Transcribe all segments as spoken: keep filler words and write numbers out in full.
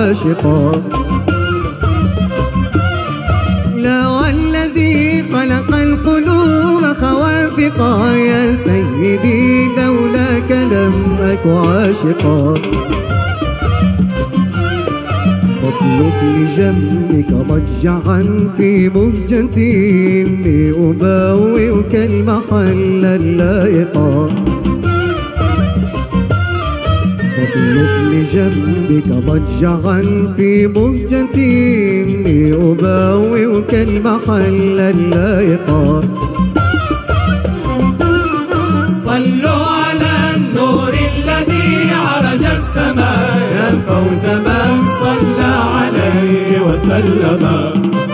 عاشقا. لا والذي خلق القلوب خوافقا، يا سيدي لولاك لم أك عاشقا. اطلب لجنبك مضجعا في مهجتي لأبوئك المحل اللائقا. اطلب لجنبك مضجعا في مهجتي لأبوئك المحل اللائقا. صلوا على النور الذي عرج السماء، يا فوز من صلى عليه وسلم.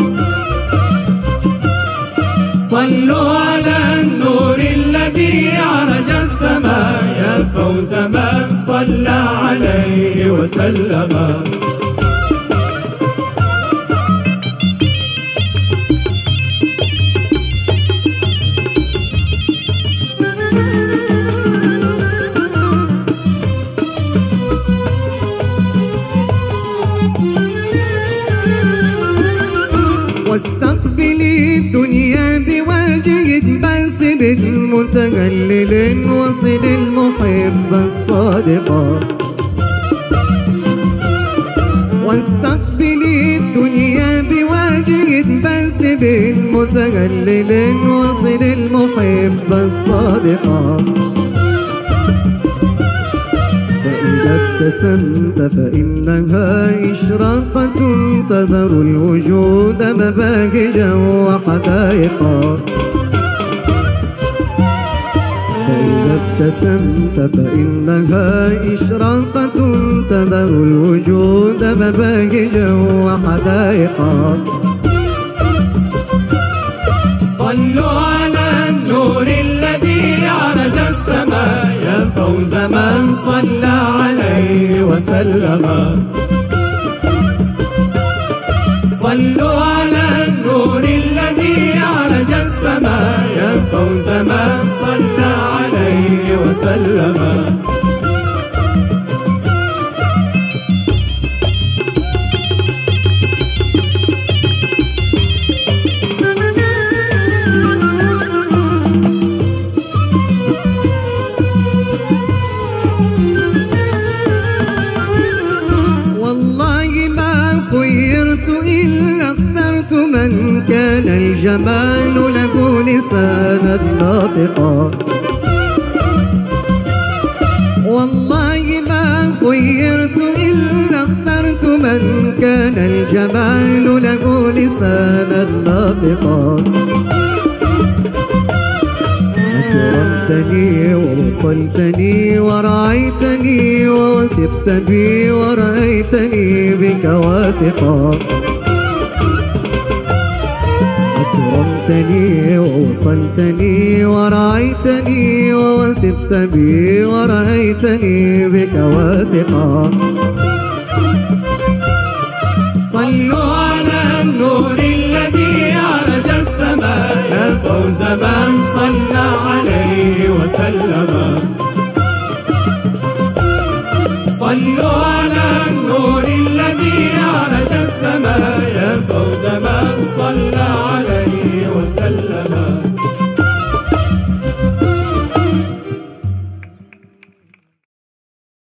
صلوا على النور الذي عرج السماء، يا فوز من صلى عليه وسلم. واستقبلي الدنيا بوجه باسم متهلل، وصل المحب الصادقا. واستقبلي الدنيا بوجه باسم متهلل، وصل المحب الصادقا. فإذا ابتسمت فإنها إشراقة تظهر الوجود مباهجا وحدائقا. فإذا ابتسمت فإنها إشراقة تظهر الوجود مباهجا وحدائقا. صلوا على النور الذي عرج السماء، يا فوز من صلى عليه وسلم. صلوا على النور الذي عرج السماء، يا فوز من صلى عليه وسلم. من كان الجمال له لسانا ناطقا. والله ما خيرت إلا اخترت من كان الجمال له لسانا ناطقا. أكرمتني ووصلتني ورعيتني ووثقت بي ورأيتني بك واثقا. أكرمتني ووصلتني ورعيتني ووثقت بي ورأيتني بك واثقا. صلوا على النور الذي عرج السماء، يا فوز من صلى عليه وسلم. صلوا على